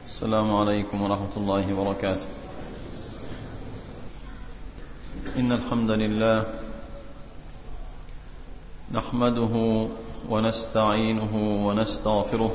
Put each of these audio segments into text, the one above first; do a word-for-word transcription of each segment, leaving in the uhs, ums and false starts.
السلام عليكم ورحمة الله وبركاته. إن الحمد لله نحمده ونستعينه ونستغفره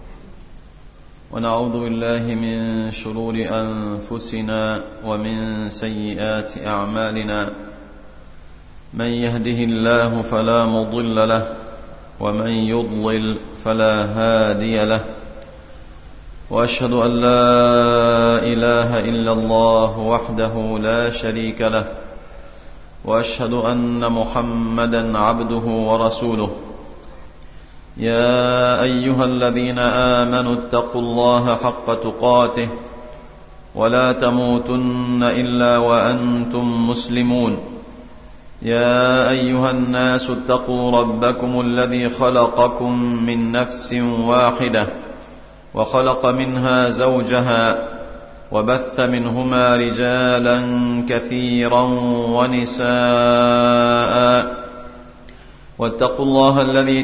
ونعوذ بالله من شرور أنفسنا ومن سيئات أعمالنا. من يهده الله فلا مضل له ومن يضلل فلا هادي له، وأشهد أن لا إله إلا الله وحده لا شريك له، وأشهد أن محمدا عبده ورسوله. يا أيها الذين آمنوا اتقوا الله حق تقاته ولا تموتن إلا وأنتم مسلمون. يا أيها الناس اتقوا ربكم الذي خلقكم من نفس واحدة وخلق منها زوجها وبث منهما رجالا كثيرا ونساء، واتقوا الله الذي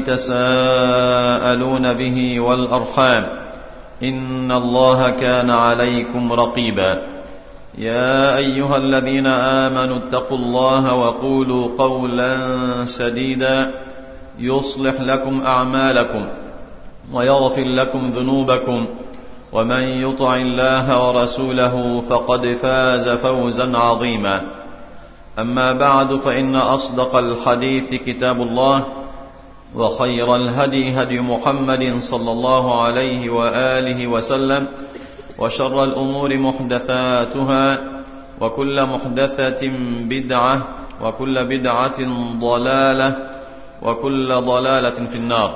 تساءلون به والأرحام إن الله كان عليكم رقيبا. يا أيها الذين آمنوا اتقوا الله وقولوا قولا سديدا يصلح لكم أعمالكم ويغفر لكم ذنوبكم، ومن يطع الله ورسوله فقد فاز فوزا عظيما. أما بعد، فإن أصدق الحديث كتاب الله، وخير الهدي هدي محمد صلى الله عليه وآله وسلم، وشر الأمور محدثاتها، وكل محدثة بدعة، وكل بدعة ضلالة، وكل ضلالة في النار.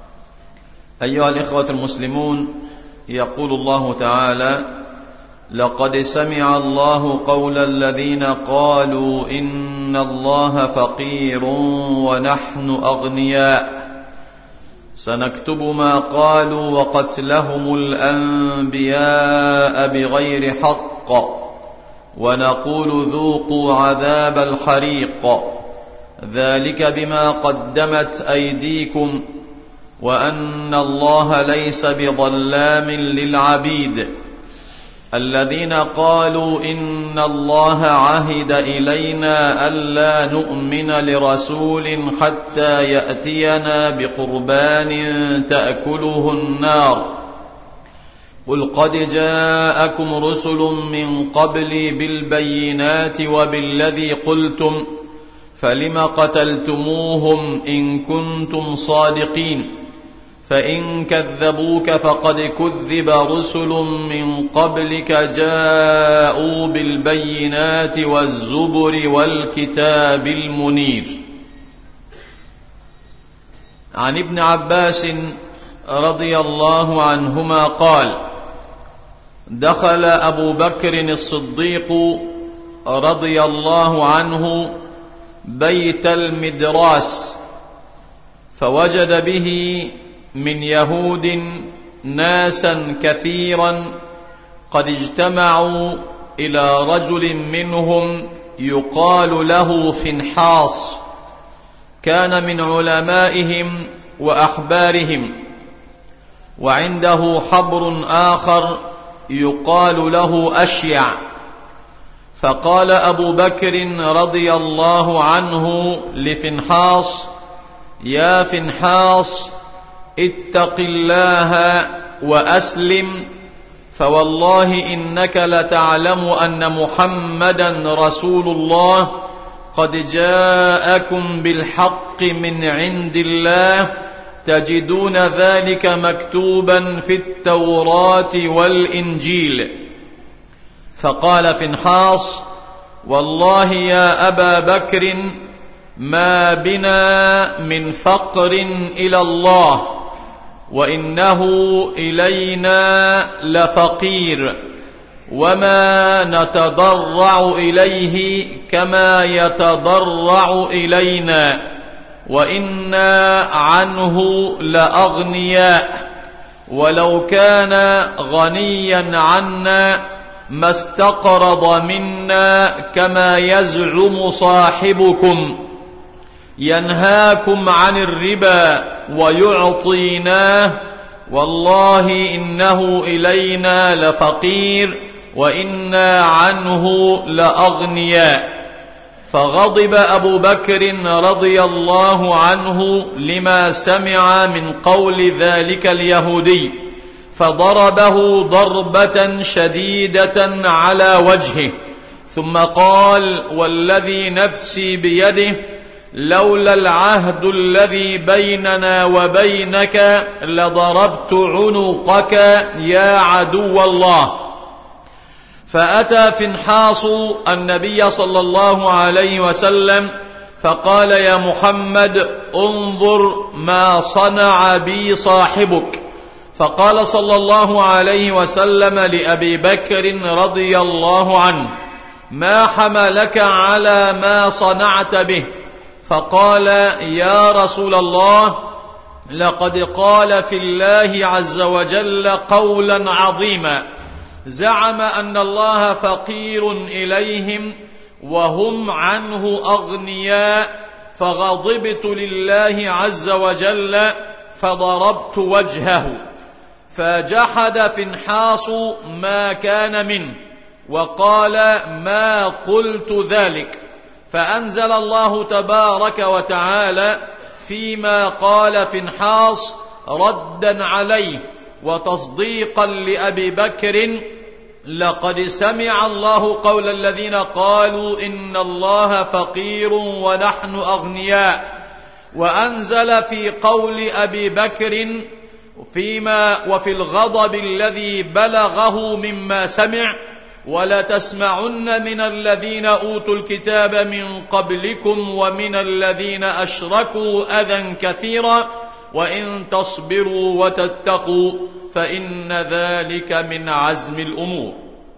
أيها الإخوة المسلمون، يقول الله تعالى: لقد سمع الله قول الذين قالوا إن الله فقير ونحن أغنياء، سنكتب ما قالوا وقتلهم الأنبياء بغير حق، ونقول ذوقوا عذاب الحريق، ذلك بما قدمت أيديكم وأن الله ليس بظلام للعبيد. الذين قالوا إن الله عهد إلينا ألا نؤمن لرسول حتى يأتينا بقربان تأكله النار، قل قد جاءكم رسل من قبلي بالبينات وبالذي قلتم فلم قتلتموهم إن كنتم صادقين، فإن كذبوك فقد كذب رسل من قبلك جاءوا بالبينات والزبر والكتاب المنير. عن ابن عباس رضي الله عنهما قال: دخل أبو بكر الصديق رضي الله عنه بيت المدراس، فوجد به من يهود ناسا كثيرا قد اجتمعوا إلى رجل منهم يقال له فنحاص، كان من علمائهم وأحبارهم، وعنده حبر آخر يقال له أشيع. فقال أبو بكر رضي الله عنه لفنحاص: يا فنحاص، اتق الله وأسلم، فوالله إنك لتعلم أن محمدا رسول الله قد جاءكم بالحق من عند الله، تجدون ذلك مكتوبا في التوراة والإنجيل. فقال فنحاص: والله يا أبا بكر ما بنا من فقر إلى الله، وإنه إلينا لفقير، وما نتضرع إليه كما يتضرع إلينا، وإنا عنه لأغنياء، ولو كان غنيا عنا ما استقرض منا كما يزعم صاحبكم، ينهاكم عن الربا ويعطيناه، والله إنه إلينا لفقير وإنا عنه لأغنياء. فغضب أبو بكر رضي الله عنه لما سمع من قول ذلك اليهودي، فضربه ضربة شديدة على وجهه، ثم قال: والذي نفسي بيده لولا العهد الذي بيننا وبينك لضربت عنقك يا عدو الله. فأتى فنحاص النبي صلى الله عليه وسلم فقال: يا محمد انظر ما صنع بي صاحبك. فقال صلى الله عليه وسلم لأبي بكر رضي الله عنه: ما حملك على ما صنعت به؟ فقال: يا رسول الله، لقد قال في الله عز وجل قولا عظيما، زعم أن الله فقير إليهم وهم عنه أغنياء، فغضبت لله عز وجل فضربت وجهه. فجحد فنحاص ما كان منه وقال: ما قلت ذلك. فأنزل الله تبارك وتعالى فيما قال فنحاص ردا عليه وتصديقا لأبي بكر: لقد سمع الله قول الذين قالوا إن الله فقير ونحن أغنياء. وأنزل في قول أبي بكر فيما وفي الغضب الذي بلغه مما سمع: ولتسمعن من الذين أوتوا الكتاب من قبلكم ومن الذين أشركوا أذى كثيرا وإن تصبروا وتتقوا فإن ذلك من عزم الأمور.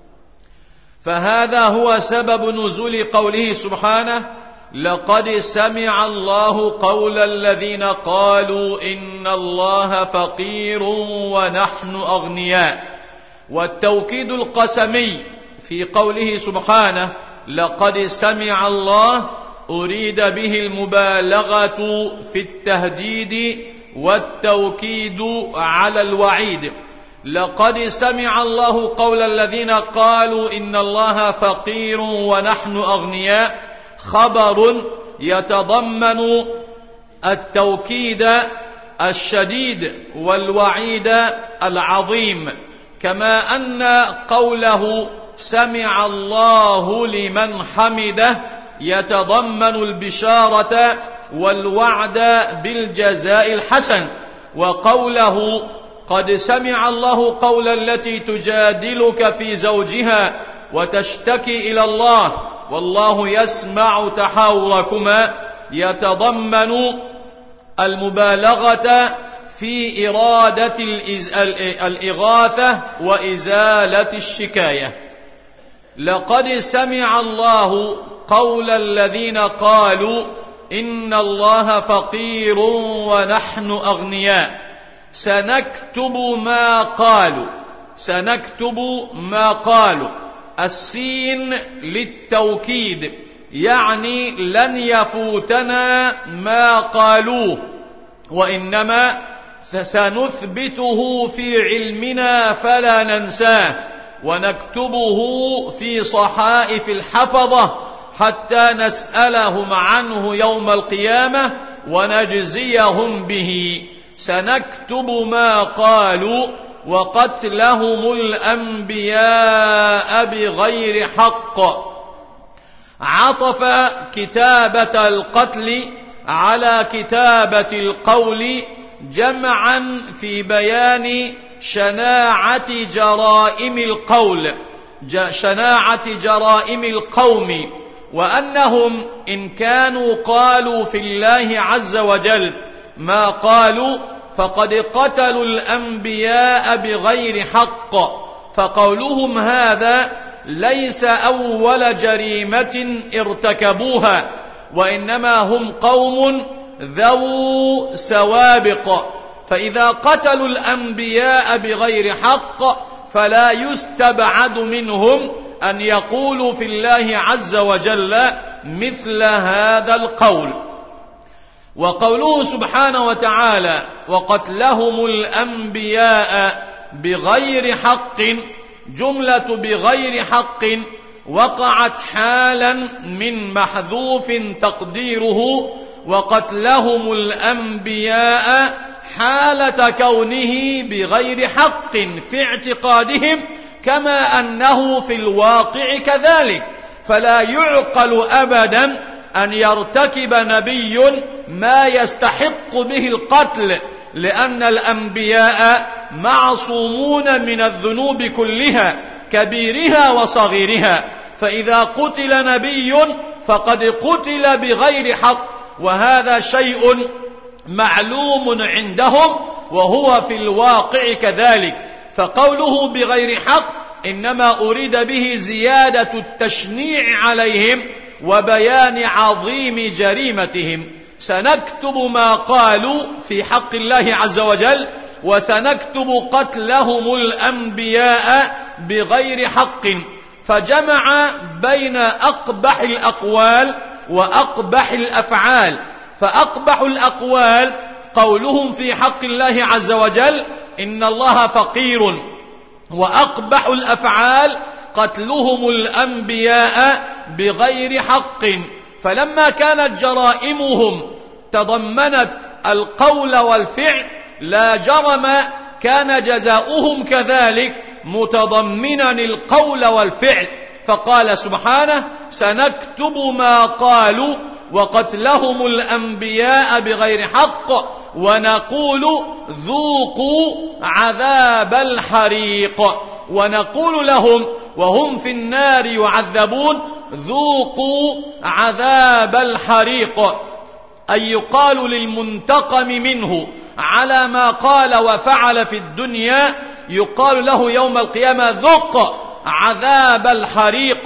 فهذا هو سبب نزول قوله سبحانه: لقد سمع الله قول الذين قالوا إن الله فقير ونحن أغنياء. والتوكيد القسمي في قوله سبحانه لقد سمع الله أريد به المبالغة في التهديد والتوكيد على الوعيد. لقد سمع الله قول الذين قالوا إن الله فقير ونحن أغنياء، خبر يتضمن التوكيد الشديد والوعيد العظيم، كما أن قوله سمع الله لمن حمده يتضمن البشارة والوعد بالجزاء الحسن. وقوله قد سمع الله قول التي تجادلك في زوجها وتشتكي إلى الله والله يسمع تحاوركما يتضمن المبالغة في إرادة الإغاثة وإزالة الشكاية. لقد سمع الله قول الذين قالوا إن الله فقير ونحن أغنياء. سنكتب ما قالوا، سنكتب ما قالوا، السين للتوكيد، يعني لن يفوتنا ما قالوه، وإنما سنثبته في علمنا فلا ننساه، ونكتبه في صحائف الحفظة حتى نسألهم عنه يوم القيامة ونجزيهم به. سنكتب ما قالوا وقتلهم الأنبياء بغير حق. عطف كتابة القتل على كتابة القول جمعا في بيان شناعة جرائم القول، شناعة جرائم القوم، وأنهم إن كانوا قالوا في الله عز وجل ما قالوا فقد قتلوا الأنبياء بغير حق. فقولهم هذا ليس أول جريمة ارتكبوها، وإنما هم قوم ذو سوابق، فإذا قتلوا الأنبياء بغير حق فلا يستبعد منهم أن يقولوا في الله عز وجل مثل هذا القول. وقوله سبحانه وتعالى وقتلهم الأنبياء بغير حق، جملة بغير حق وقعت حالا من محذوف تقديره وقتلهم الأنبياء حالة كونه بغير حق في اعتقادهم، كما أنه في الواقع كذلك. فلا يعقل أبدا أن يرتكب نبي ما يستحق به القتل، لأن الأنبياء معصومون من الذنوب كلها كبيرها وصغيرها، فإذا قتل نبي فقد قتل بغير حق، وهذا شيء معلوم عندهم وهو في الواقع كذلك. فقوله بغير حق إنما أريد به زيادة التشنيع عليهم وبيان عظيم جريمتهم. سنكتب ما قالوا في حق الله عز وجل، وسنكتب قتلهم الأنبياء بغير حق. فجمع بين أقبح الأقوال وأقبح الأفعال. فأقبح الأقوال قولهم في حق الله عز وجل إن الله فقير، وأقبح الأفعال قتلهم الأنبياء بغير حق. فلما كانت جرائمهم تضمنت القول والفعل لا جرم كان جزاؤهم كذلك متضمنا القول والفعل. فقال سبحانه سنكتب ما قالوا وقتلهم الأنبياء بغير حق ونقول ذوقوا عذاب الحريق. ونقول لهم وهم في النار يعذبون ذوقوا عذاب الحريق، أي يقال للمنتقم منه على ما قال وفعل في الدنيا، يقال له يوم القيامة ذق عذاب الحريق.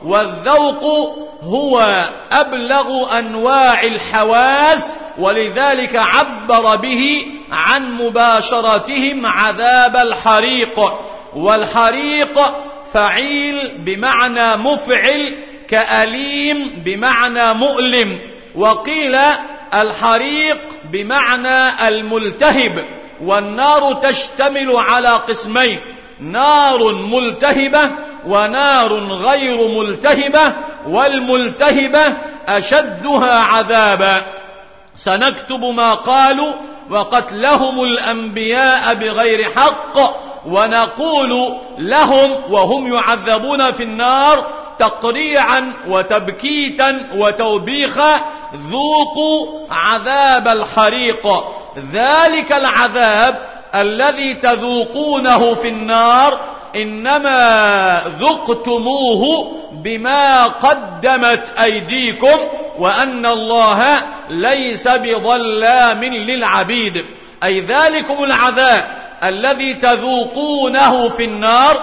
والذوق هو أبلغ أنواع الحواس، ولذلك عبر به عن مباشرتهم عذاب الحريق. والحريق فعيل بمعنى مفعل كأليم بمعنى مؤلم، وقيل الحريق بمعنى الملتهب. والنار تشتمل على قسمين: نار ملتهبة ونار غير ملتهبة، والملتهبة أشدها عذابا. سنكتب ما قالوا وقتلهم الأنبياء بغير حق ونقول لهم وهم يعذبون في النار تقريعا وتبكيتا وتوبيخا ذوقوا عذاب الحريق. ذلك العذاب الذي تذوقونه في النار إنما ذقتموه بما قدمت أيديكم وأن الله ليس بظلام للعبيد. أي ذلكم العذاب الذي تذوقونه في النار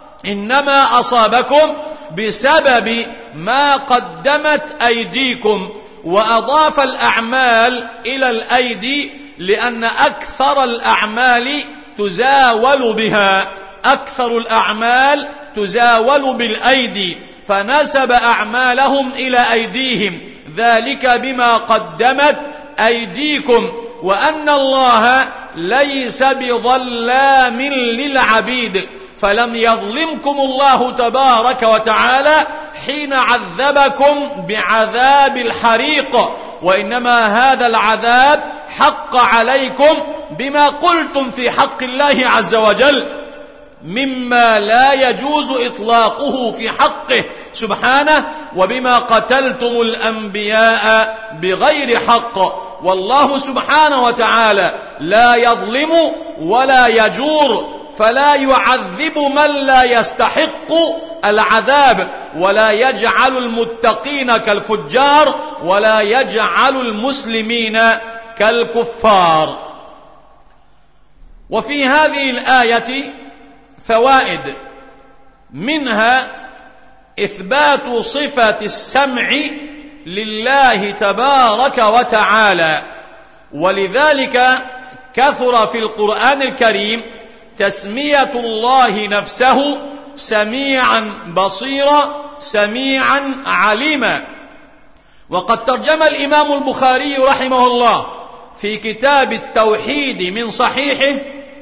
إنما أصابكم بسبب ما قدمت أيديكم. وأضاف الأعمال إلى الأيدي لأن أكثر الأعمال تزاول بها، أكثر الأعمال تزاول بالأيدي، فنسب أعمالهم إلى أيديهم، ذلك بما قدمت أيديكم وأن الله ليس بظلام للعبيد. فلم يظلمكم الله تبارك وتعالى حين عذبكم بعذاب الحريق، وإنما هذا العذاب حق عليكم بما قلتم في حق الله عز وجل مما لا يجوز إطلاقه في حقه سبحانه، وبما قتلتم الأنبياء بغير حق. والله سبحانه وتعالى لا يظلم ولا يجور، فلا يعذب من لا يستحق العذاب، ولا يجعل المتقين كالفجار، ولا يجعل المسلمين كالكفار. وفي هذه الآية فوائد، منها إثبات صفة السمع لله تبارك وتعالى، ولذلك كثر في القرآن الكريم تسمية الله نفسه سميعا بصيرا سميعا عليما. وقد ترجم الإمام البخاري رحمه الله في كتاب التوحيد من صحيحه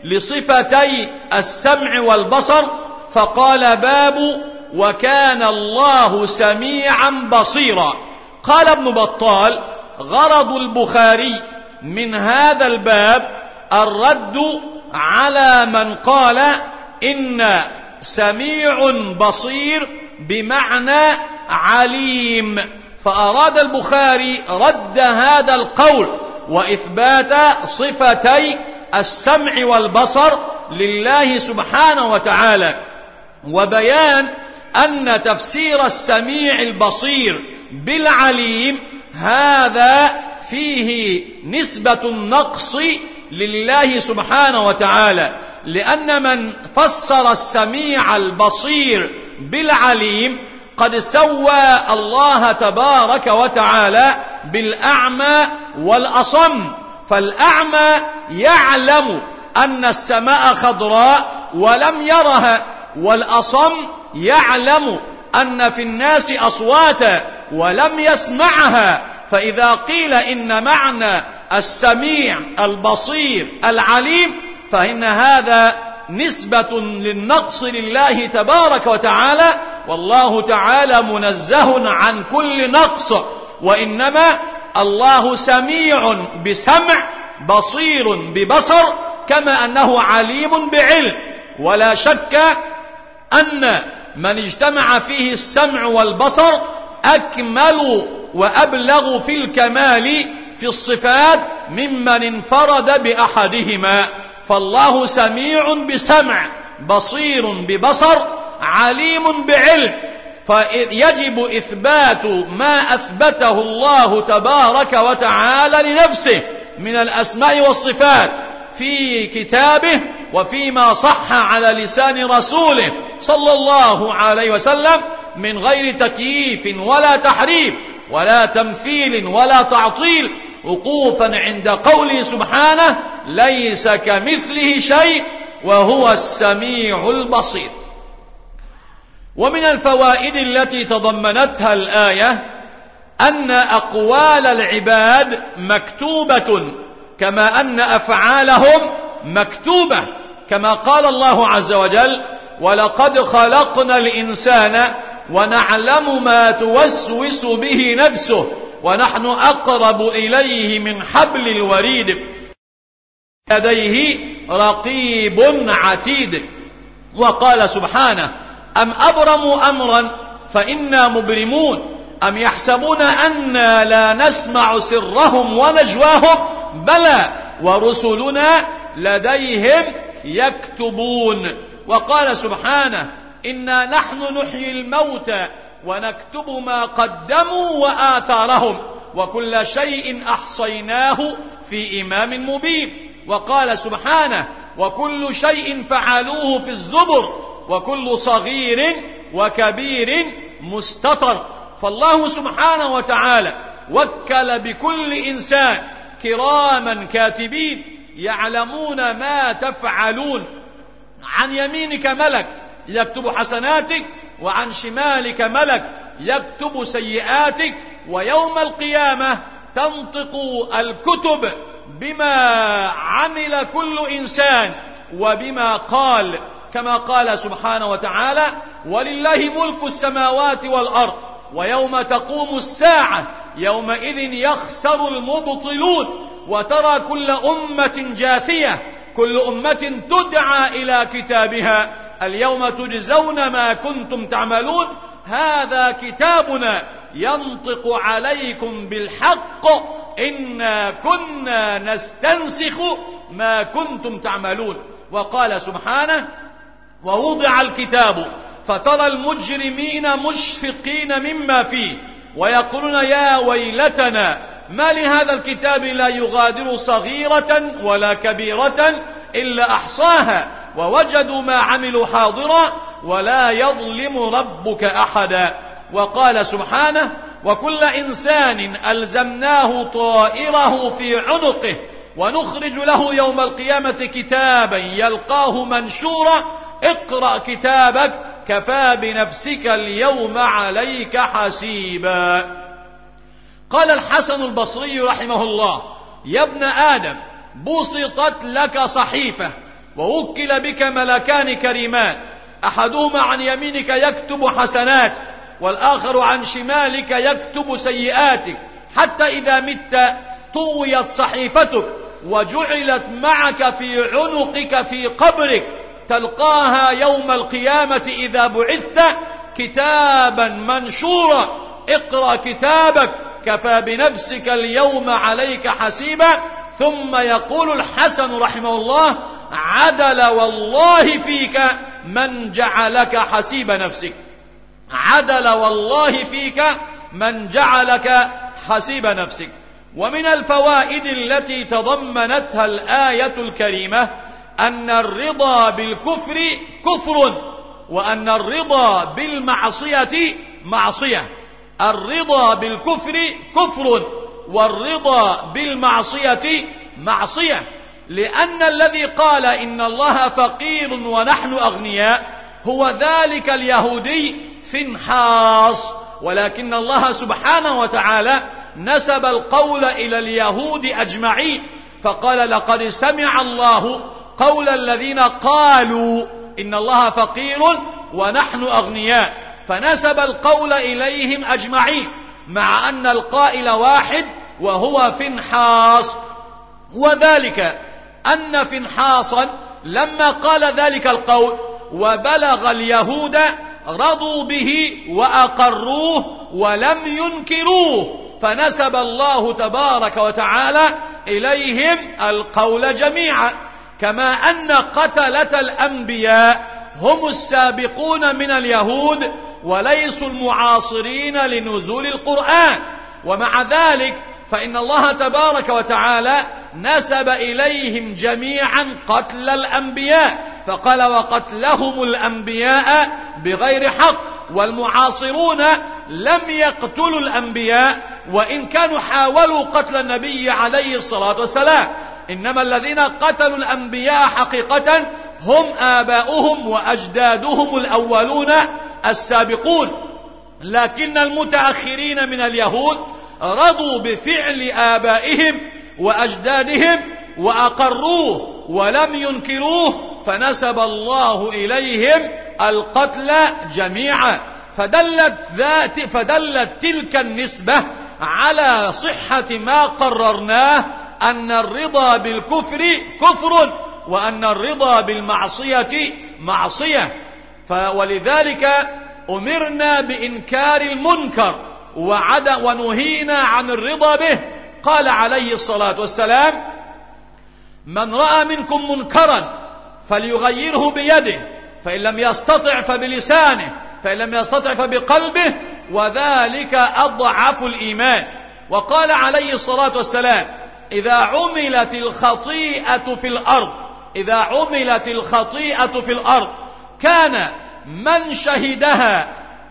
لصفتي السمع والبصر فقال: باب وكان الله سميعا بصيرا. قال ابن بطال: غرض البخاري من هذا الباب الرد على من قال إن سميع بصير بمعنى عليم، فأراد البخاري رد هذا القول وإثبات صفتي السمع والبصر لله سبحانه وتعالى، وبيان أن تفسير السميع البصير بالعليم هذا فيه نسبة النقص لله سبحانه وتعالى، لأن من فسر السميع البصير بالعليم قد سوى الله تبارك وتعالى بالأعمى والأصم، فالأعمى يعلم أن السماء خضراء ولم يرها، والأصم يعلم أن في الناس أصواتا ولم يسمعها. فإذا قيل إن معنى السميع البصير العليم فإن هذا نسبة للنقص لله تبارك وتعالى، والله تعالى منزه عن كل نقص، وإنما الله سميع بسمع بصير ببصر، كما أنه عليم بعلم. ولا شك أن من اجتمع فيه السمع والبصر أكمل وأبلغ في الكمال في الصفات ممن انفرد بأحدهما، فالله سميع بسمع بصير ببصر عليم بعلم، فيجب إثبات ما أثبته الله تبارك وتعالى لنفسه من الأسماء والصفات في كتابه وفيما صح على لسان رسوله صلى الله عليه وسلم من غير تكييف ولا تحريف ولا تمثيل ولا تعطيل، وقوفا عند قوله سبحانه: ليس كمثله شيء وهو السميع البصير. ومن الفوائد التي تضمنتها الآية أن أقوال العباد مكتوبة كما أن أفعالهم مكتوبة، كما قال الله عز وجل: ولقد خلقنا الإنسان ونعلم ما توسوس به نفسه ونحن أقرب إليه من حبل الوريد لديه رقيب عتيد. وقال سبحانه: أم أبرموا أمرا فإنا مبرمون أم يحسبون أنا لا نسمع سرهم ونجواهم بلى ورسلنا لديهم يكتبون. وقال سبحانه: إنا نحن نحيي الموتى ونكتب ما قدموا وآثارهم وكل شيء أحصيناه في إمام مبين. وقال سبحانه: وكل شيء فعلوه في الزبر وكل صغير وكبير مستطر. فالله سبحانه وتعالى وكل بكل إنسان كراما كاتبين يعلمون ما تفعلون، عن يمينك ملك يكتب حسناتك وعن شمالك ملك يكتب سيئاتك، ويوم القيامة تنطق الكتب بما عمل كل إنسان وبما قال، كما قال سبحانه وتعالى: ولله ملك السماوات والأرض ويوم تقوم الساعة يومئذ يخسر المبطلون وترى كل أمة جاثية كل أمة تدعى إلى كتابها اليوم تجزون ما كنتم تعملون هذا كتابنا ينطق عليكم بالحق إنا كنا نستنسخ ما كنتم تعملون. وقال سبحانه: ووضع الكتاب فترى المجرمين مشفقين مما فيه ويقولون يا ويلتنا ما لهذا الكتاب لا يغادر صغيرة ولا كبيرة إلا أحصاها ووجدوا ما عملوا حاضرا ولا يظلم ربك أحدا. وقال سبحانه: وكل إنسان ألزمناه طائره في عنقه ونخرج له يوم القيامة كتابا يلقاه منشورا اقرأ كتابك كفى بنفسك اليوم عليك حسيبا. قال الحسن البصري رحمه الله: يا ابن آدم، بسطت لك صحيفة ووكل بك ملكان كريمان، أحدهما عن يمينك يكتب حسنات، والآخر عن شمالك يكتب سيئاتك، حتى إذا مت طويت صحيفتك وجعلت معك في عنقك في قبرك، تلقاها يوم القيامة إذا بعثت كتابا منشورا، اقرأ كتابك كفى بنفسك اليوم عليك حسيبا. ثم يقول الحسن رحمه الله: عدل والله فيك من جعلك حسيب نفسك. عدل والله فيك من جعلك حسيب نفسك. ومن الفوائد التي تضمنتها الآية الكريمة أن الرضا بالكفر كفر، وأن الرضا بالمعصية معصية. الرضا بالكفر كفر، والرضا بالمعصية معصية، لأن الذي قال إن الله فقير ونحن أغنياء هو ذلك اليهودي فنحاص، ولكن الله سبحانه وتعالى نسب القول إلى اليهود أجمعين، فقال: لقد سمع الله قول الذين قالوا إن الله فقير ونحن أغنياء، فنسب القول إليهم أجمعين، مع أن القائل واحد وهو فنحاص. وذلك أن فنحاصا لما قال ذلك القول وبلغ اليهود رضوا به وأقروه ولم ينكروه، فنسب الله تبارك وتعالى إليهم القول جميعا. كما أن قتلة الأنبياء هم السابقون من اليهود وليسوا المعاصرين لنزول القرآن، ومع ذلك فإن الله تبارك وتعالى نسب إليهم جميعا قتل الأنبياء، فقال: وقتلهم الأنبياء بغير حق. والمعاصرون لم يقتلوا الأنبياء وإن كانوا حاولوا قتل النبي عليه الصلاة والسلام، إنما الذين قتلوا الأنبياء حقيقة هم آباؤهم وأجدادهم الأولون السابقون. لكن المتأخرين من اليهود رضوا بفعل آبائهم وأجدادهم وأقروه ولم ينكروه، فنسب الله إليهم القتل جميعا. فدلت, ذات فدلت تلك النسبة على صحة ما قررناه، أن الرضا بالكفر كفر، وأن الرضا بالمعصية معصية. ولذلك أمرنا بإنكار المنكر وعد ونهينا عن الرضا به. قال عليه الصلاة والسلام: من رأى منكم منكرا فليغيره بيده، فإن لم يستطع فبلسانه، فإن لم يستطع فبقلبه، وذلك أضعف الإيمان. وقال عليه الصلاة والسلام: إذا عملت الخطيئة في الأرض إذا عملت الخطيئة في الأرض كان من شهدها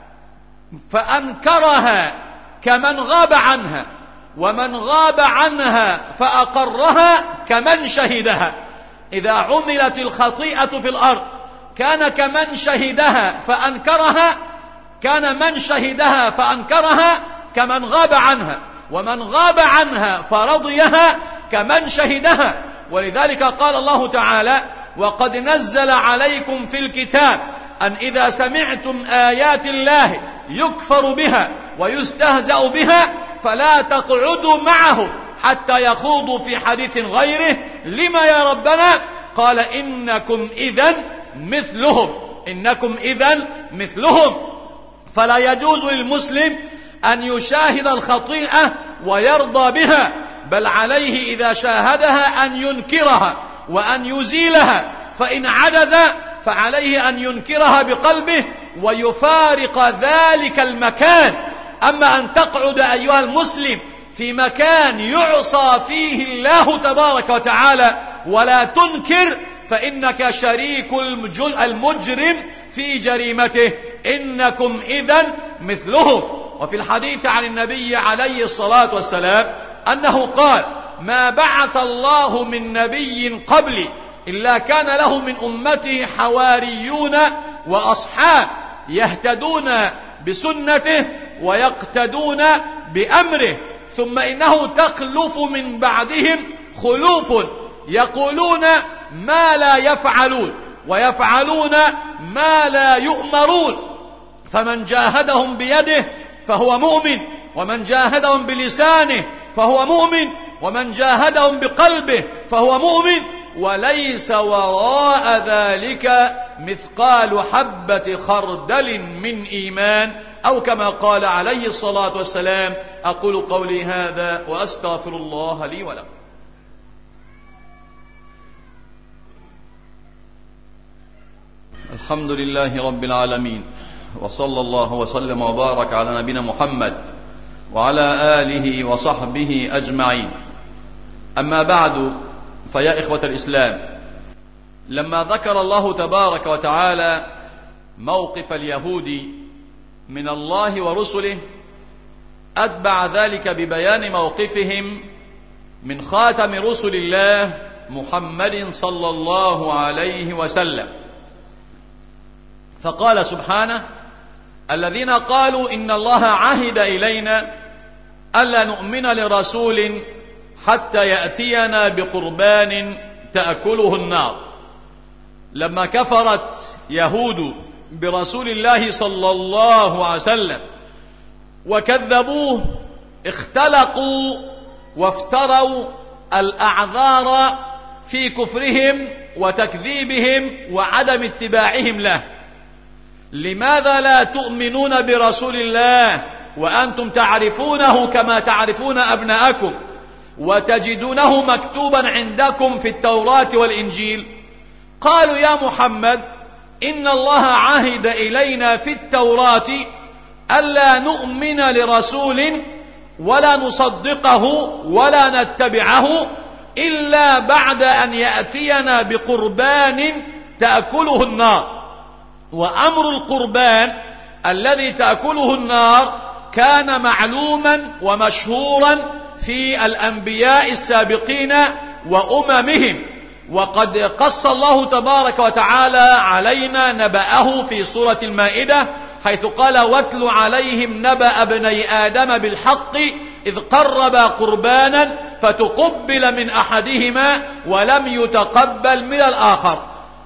فأنكرها كمن غاب عنها، ومن غاب عنها فأقرها كمن شهدها. إذا عملت الخطيئة في الأرض كان كمن شهدها فأنكرها كان من شهدها فأنكرها كمن غاب عنها، ومن غاب عنها فرضيها كمن شهدها. ولذلك قال الله تعالى: وقد نزل عليكم في الكتاب أن إذا سمعتم آيات الله يكفر بها ويستهزأ بها فلا تقعدوا معه حتى يخوضوا في حديث غيره. لما يا ربنا؟ قال: إنكم إذن مثلهم إنكم إذن مثلهم فلا يجوز للمسلم أن يشاهد الخطيئة ويرضى بها، بل عليه إذا شاهدها أن ينكرها وأن يزيلها، فإن عجز فعليه أن ينكرها بقلبه ويفارق ذلك المكان. أما أن تقعد أيها المسلم في مكان يعصى فيه الله تبارك وتعالى ولا تنكر، فإنك شريك المجرم في جريمته. إنكم إذن مثلهم. وفي الحديث عن النبي عليه الصلاة والسلام أنه قال: ما بعث الله من نبي قبلي إلا كان له من أمته حواريون وأصحاب يهتدون بسنته ويقتدون بأمره، ثم إنه تخلف من بعدهم خلوف يقولون ما لا يفعلون ويفعلون ما لا يؤمرون، فمن جاهدهم بيده فهو مؤمن، ومن جاهدهم بلسانه فهو مؤمن، ومن جاهدهم بقلبه فهو مؤمن، وليس وراء ذلك مثقال حبة خردل من إيمان، أو كما قال عليه الصلاة والسلام. أقول قولي هذا وأستغفر الله لي ولكم. الحمد لله رب العالمين، وصلى الله وسلم وبارك على نبينا محمد وعلى آله وصحبه أجمعين. أما بعد، فيا إخوة الإسلام، لما ذكر الله تبارك وتعالى موقف اليهود من الله ورسله، أتبع ذلك ببيان موقفهم من خاتم رسل الله محمد صلى الله عليه وسلم، فقال سبحانه: الذين قالوا إن الله عهد إلينا ألا نؤمن لرسول حتى يأتينا بقربان تأكله النار. لما كفرت يهود برسول الله صلى الله عليه وسلم وكذبوه، اختلقوا وافتروا الأعذار في كفرهم وتكذيبهم وعدم اتباعهم له. لماذا لا تؤمنون برسول الله وأنتم تعرفونه كما تعرفون أبناءكم وتجدونه مكتوبا عندكم في التوراة والإنجيل؟ قالوا: يا محمد، إن الله عهد إلينا في التوراة ألا نؤمن لرسول ولا نصدقه ولا نتبعه إلا بعد أن يأتينا بقربان تأكله النار. وأمر القربان الذي تأكله النار كان معلوما ومشهورا في الأنبياء السابقين وأممهم، وقد قص الله تبارك وتعالى علينا نبأه في سورة المائدة، حيث قال: واتل عليهم نبأ ابني آدم بالحق إذ قربا قربانا فتقبل من أحدهما ولم يتقبل من الآخر.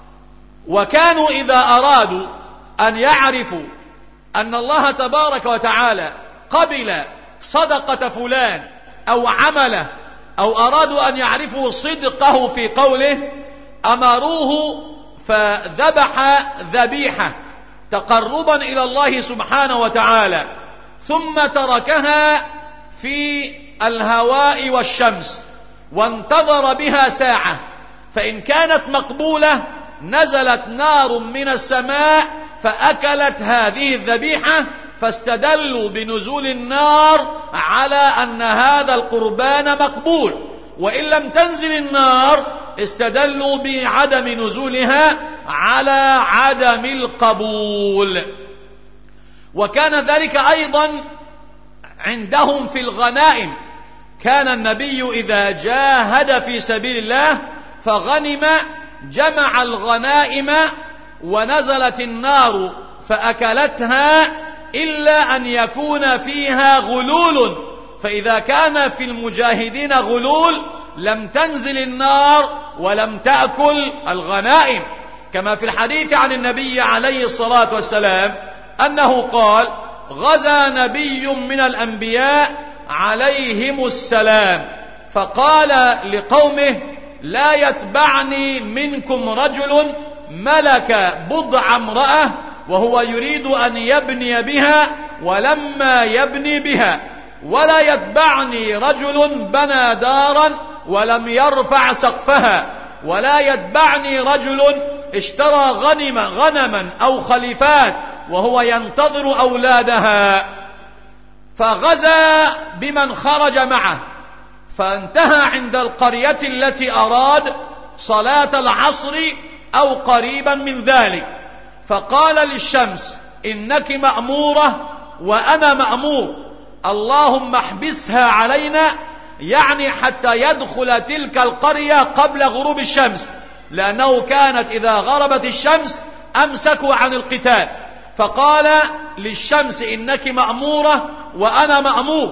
وكانوا إذا أرادوا أن يعرفوا أن الله تبارك وتعالى قبل صدقة فلان أو عمله، أو أرادوا أن يعرفوا صدقه في قوله، أمروه فذبح ذبيحة تقربا إلى الله سبحانه وتعالى، ثم تركها في الهواء والشمس وانتظر بها ساعة، فإن كانت مقبولة نزلت نار من السماء فأكلت هذه الذبيحة، فاستدلوا بنزول النار على أن هذا القربان مقبول. وإن لم تنزل النار استدلوا بعدم نزولها على عدم القبول. وكان ذلك أيضا عندهم في الغنائم. كان النبي إذا جاهد في سبيل الله فغنم جمع الغنائم ونزلت النار فأكلتها، إلا أن يكون فيها غلول، فإذا كان في المجاهدين غلول لم تنزل النار ولم تأكل الغنائم، كما في الحديث عن النبي عليه الصلاة والسلام أنه قال: غزا نبي من الأنبياء عليهم السلام فقال لقومه: لا يتبعني منكم رجل ملك بضع امرأة وهو يريد أن يبني بها ولما يبني بها، ولا يتبعني رجل بنى دارا ولم يرفع سقفها، ولا يتبعني رجل اشترى غنم غنما أو خليفات وهو ينتظر أولادها. فغزا بمن خرج معه، فانتهى عند القرية التي أراد صلاة العصر أو قريبا من ذلك، فقال للشمس: إنك مأمورة وأنا مأمور، اللهم احبسها علينا، يعني حتى يدخل تلك القرية قبل غروب الشمس، لأنه كانت إذا غربت الشمس أمسكوا عن القتال. فقال للشمس: إنك مأمورة وأنا مأمور،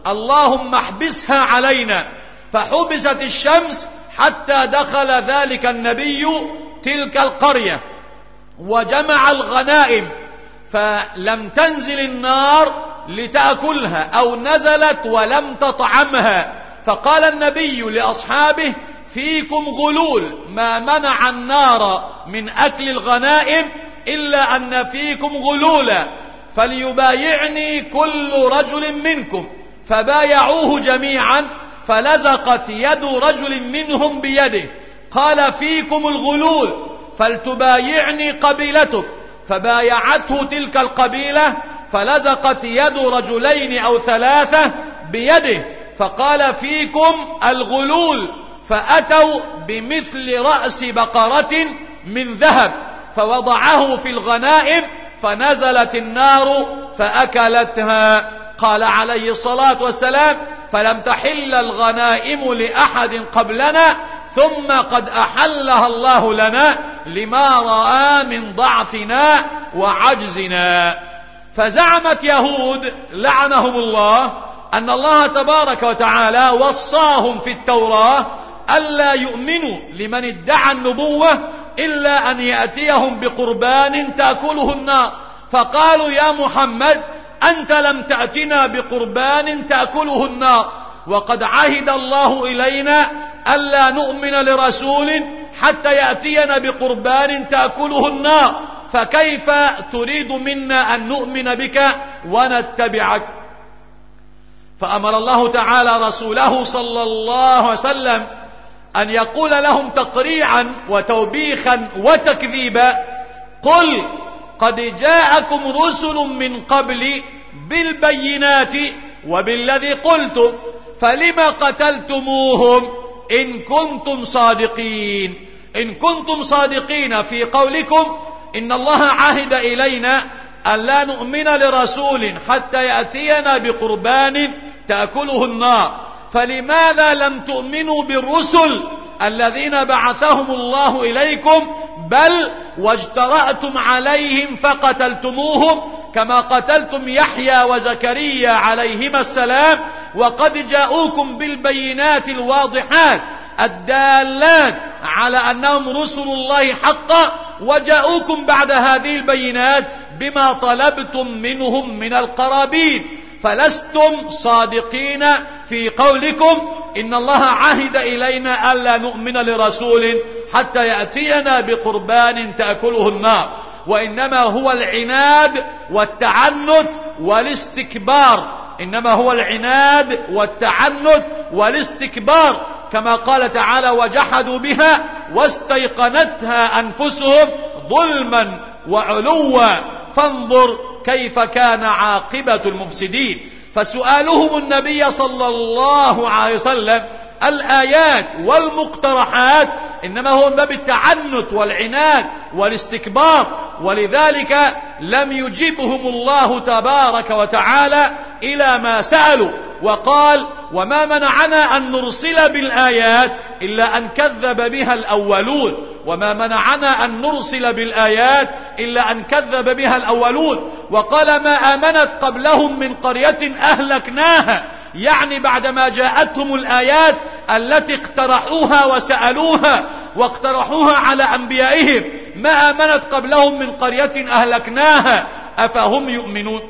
اللهم احبسها علينا، فحبست الشمس حتى دخل ذلك النبي تلك القرية وجمع الغنائم، فلم تنزل النار لتأكلها أو نزلت ولم تطعمها. فقال النبي لأصحابه: فيكم غلول، ما منع النار من أكل الغنائم إلا أن فيكم غلولا، فليبايعني كل رجل منكم. فبايعوه جميعا، فلزقت يد رجل منهم بيده. قال: فيكم الغلول فلتبايعني قبيلتك. فبايعته تلك القبيلة، فلزقت يد رجلين أو ثلاثة بيده. فقال: فيكم الغلول. فأتوا بمثل رأس بقرة من ذهب فوضعه في الغنائم، فنزلت النار فأكلتها. قال عليه الصلاة والسلام: فلم تحل الغنائم لأحد قبلنا ثم قد أحلها الله لنا لما رأى من ضعفنا وعجزنا. فزعمت يهود لعنهم الله أن الله تبارك وتعالى وصاهم في التوراة ألا يؤمنوا لمن ادعى النبوة إلا أن يأتيهم بقربان تأكله النار. فقالوا: يا محمد، أنت لم تأتنا بقربان تأكله النار، وقد عهد الله إلينا ألا نؤمن لرسول حتى يأتينا بقربان تأكله النار، فكيف تريد منا أن نؤمن بك ونتبعك؟ فأمر الله تعالى رسوله صلى الله عليه وسلم أن يقول لهم تقريعا وتوبيخا وتكذيبا: قل قد جاءكم رسل من قبل بالبينات وبالذي قلتم، فلم قتلتموهم إن كنتم صادقين. إن كنتم صادقين في قولكم إن الله عهد إلينا أن لا نؤمن لرسول حتى يأتينا بقربان تأكله النار، فلماذا لم تؤمنوا بالرسل الذين بعثهم الله إليكم، بل واجترأتم عليهم فقتلتموهم كما قتلتم يحيى وزكريا عليهما السلام، وقد جاءوكم بالبينات الواضحات الدالات على أنهم رسل الله حقا، وجاءوكم بعد هذه البينات بما طلبتم منهم من القرابين، فلستم صادقين في قولكم إن الله عهد إلينا ألا نؤمن لرسول حتى يأتينا بقربان تأكله النار، وإنما هو العناد والتعنت والاستكبار. إنما هو العناد والتعنت والاستكبار، كما قال تعالى: وجحدوا بها واستيقنتها أنفسهم ظلما وعلوا فانظر كيف كان عاقبة المفسدين. فسؤالهم النبي صلى الله عليه وسلم الآيات والمقترحات إنما هو من باب التعنت والعناد والاستكبار، ولذلك لم يجيبهم الله تبارك وتعالى إلى ما سألوا، وقال: وما منعنا أن نرسل بالآيات إلا أن كذب بها الأولون. وما منعنا أن نرسل بالآيات إلا أن كذب بها الأولون. وقال: ما آمنت قبلهم من قرية أهلكناها، يعني بعدما جاءتهم الآيات التي اقترحوها وسألوها واقترحوها على أنبيائهم، ما آمنت قبلهم من قرية أهلكناها أفهم يؤمنون.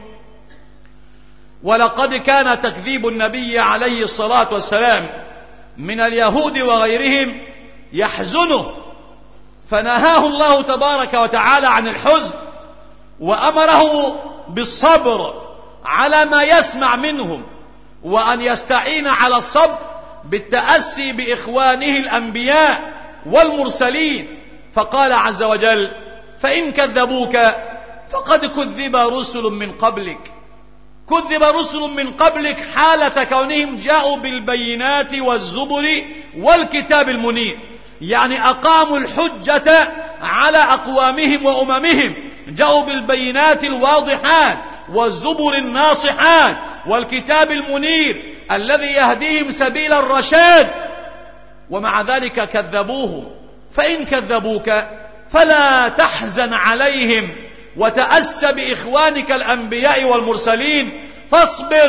ولقد كان تكذيب النبي عليه الصلاة والسلام من اليهود وغيرهم يحزنه، فنهاه الله تبارك وتعالى عن الحزن، وأمره بالصبر على ما يسمع منهم، وأن يستعين على الصبر بالتأسي بإخوانه الأنبياء والمرسلين. فقال عز وجل: فإن كذبوك فقد كذب رسل من قبلك. كذب رسل من قبلك حالة كونهم جاءوا بالبينات والزبر والكتاب المنير، يعني أقاموا الحجة على أقوامهم وأممهم، جاءوا بالبينات الواضحات والزبر الناصحات والكتاب المنير الذي يهديهم سبيل الرشاد، ومع ذلك كذبوهم. فإن كذبوك فلا تحزن عليهم وتأس بإخوانك الأنبياء والمرسلين، فاصبر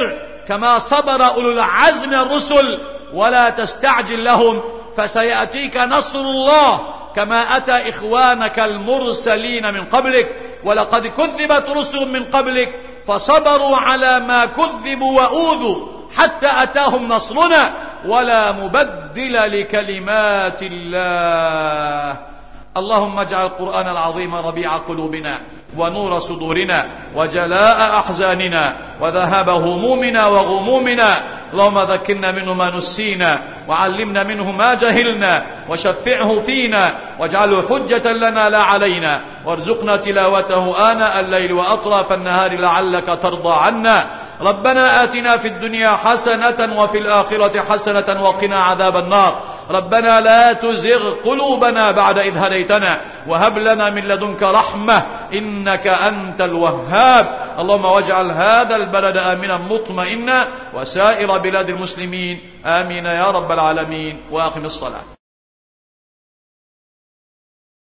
كما صبر أولو العزم الرسل، ولا تستعجل لهم، فسيأتيك نصر الله كما أتى إخوانك المرسلين من قبلك. ولقد كذبت رسل من قبلك فصبروا على ما كذبوا وأوذوا حتى أتاهم نصرنا، ولا مبدل لكلمات الله. اللهم اجعل القرآن العظيم ربيع قلوبنا ونور صدورنا وجلاء أحزاننا وذهاب همومنا وغمومنا. اللهم ذكرنا منه ما نسينا، وعلمنا منه ما جهلنا، وشفعه فينا، واجعله حجة لنا لا علينا، وارزقنا تلاوته آناء الليل وأطراف النهار لعلك ترضى عنا. ربنا آتنا في الدنيا حسنة وفي الآخرة حسنة وقنا عذاب النار. ربنا لا تزغ قلوبنا بعد إذ هديتنا، وهب لنا من لدنك رحمة إنك أنت الوهاب. اللهم واجعل هذا البلد آمنا مطمئنا وسائر بلاد المسلمين آمين يا رب العالمين. وأقم الصلاة.